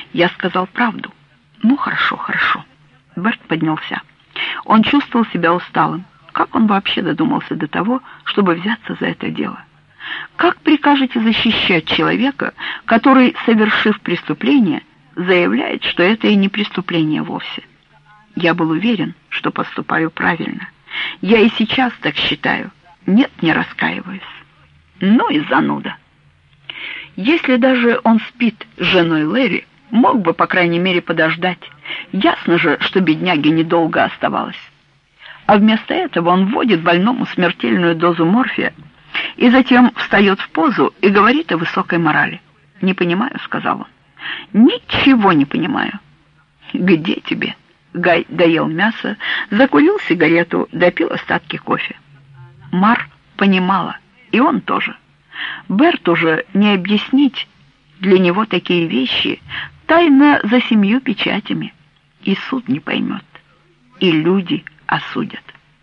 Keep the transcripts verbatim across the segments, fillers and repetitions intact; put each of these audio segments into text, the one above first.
Я сказал правду. Ну, хорошо, хорошо. Берт поднялся. Он чувствовал себя усталым. Как он вообще додумался до того, чтобы взяться за это дело? Как прикажете защищать человека, который, совершив преступление, заявляет, что это и не преступление вовсе? Я был уверен, что поступаю правильно. Я и сейчас так считаю. Нет, не раскаиваюсь. Ну и зануда. Если даже он спит с женой Лэри, мог бы, по крайней мере, подождать. Ясно же, что бедняге недолго оставалось. А вместо этого он вводит больному смертельную дозу морфия и затем встает в позу и говорит о высокой морали. «Не понимаю», — сказал он. «Ничего не понимаю». «Где тебе?» Гай доел мясо, закурил сигарету, допил остатки кофе. Мар понимала, и он тоже. Берту же не объяснить для него такие вещи, тайна за семью печатями. И суд не поймет, и люди осудят.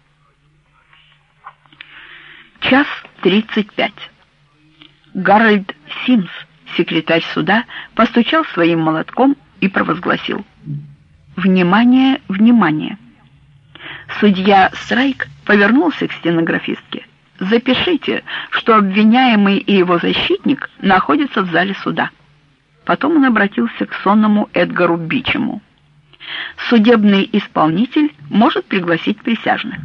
Час тридцать пять. Гарольд Симс, секретарь суда, постучал своим молотком и провозгласил: «Внимание, внимание!» Судья Страйк повернулся к стенографистке. «Запишите, что обвиняемый и его защитник находятся в зале суда». Потом он обратился к сонному Эдгару Бичему. «Судебный исполнитель может пригласить присяжных».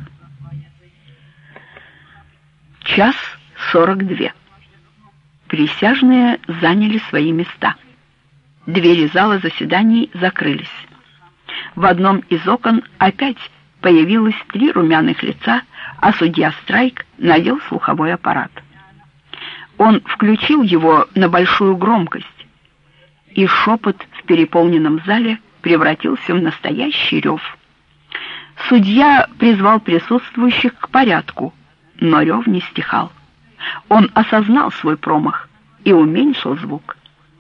Час сорок две. Присяжные заняли свои места. Двери зала заседаний закрылись. В одном из окон опять появилось три румяных лица, а судья Страйк надел слуховой аппарат. Он включил его на большую громкость, и шепот в переполненном зале превратился в настоящий рев. Судья призвал присутствующих к порядку, но рев не стихал. Он осознал свой промах и уменьшил звук.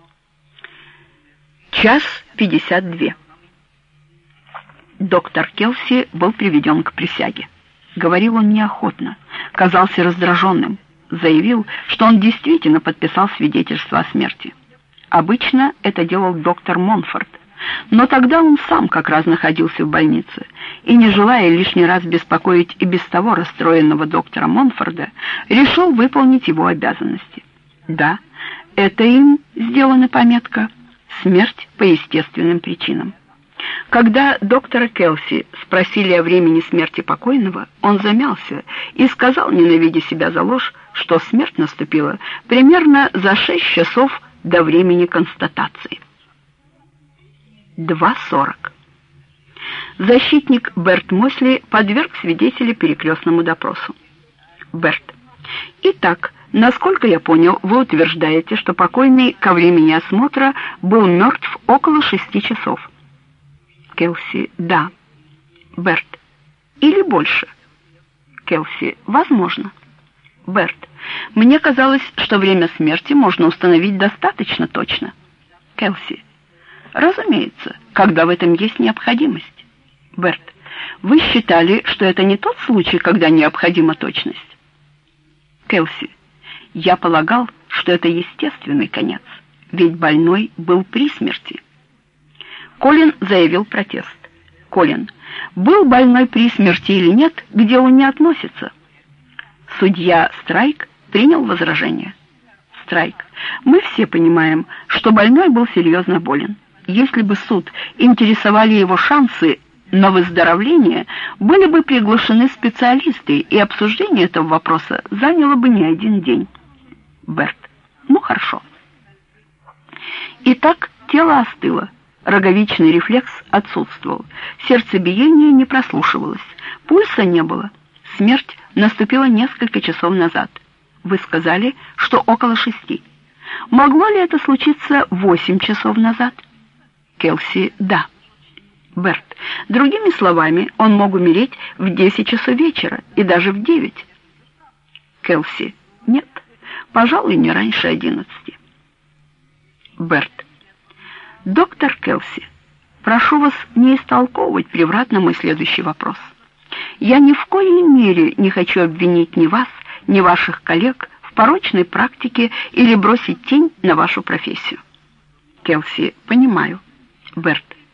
Час пятьдесят две. Доктор Келси был приведен к присяге. Говорил он неохотно, казался раздраженным, заявил, что он действительно подписал свидетельство о смерти. Обычно это делал доктор Монфорд, но тогда он сам как раз находился в больнице, и, не желая лишний раз беспокоить и без того расстроенного доктора Монфорда, решил выполнить его обязанности. Да, это им сделана пометка «Смерть по естественным причинам». Когда доктора Келси спросили о времени смерти покойного, он замялся и сказал, ненавидя себя за ложь, что смерть наступила примерно за шесть часов до времени констатации. два сорок. Защитник Берт Мосли подверг свидетеля перекрестному допросу. Берт: «Итак, насколько я понял, вы утверждаете, что покойный ко времени осмотра был мертв около шести часов?» Келси: «Да». Берт: «Или больше?» Келси: «Возможно». Берт: «Мне казалось, что время смерти можно установить достаточно точно». Келси: «Разумеется, когда в этом есть необходимость». Берт: «Вы считали, что это не тот случай, когда необходима точность?» Келси: «Я полагал, что это естественный конец, ведь больной был при смерти». Колин заявил протест. Колин: «Был больной при смерти или нет, к делу не относится». Судья Страйк принял возражение. Страйк: «Мы все понимаем, что больной был серьезно болен. Если бы суд интересовали его шансы на выздоровление, были бы приглашены специалисты, и обсуждение этого вопроса заняло бы не один день». Берт: «Ну хорошо». Итак, тело остыло. Роговичный рефлекс отсутствовал, сердцебиение не прослушивалось, пульса не было. Смерть наступила несколько часов назад. Вы сказали, что около шести. Могло ли это случиться восемь часов назад? Келси: «Да». Берт: «Другими словами, он мог умереть в десять часов вечера и даже в девять». Келси: «Нет, пожалуй, не раньше одиннадцати». Берт: «Доктор Келси, прошу вас не истолковывать превратно мой следующий вопрос. Я ни в коей мере не хочу обвинить ни вас, ни ваших коллег в порочной практике или бросить тень на вашу профессию». Келси: «Понимаю. Берт.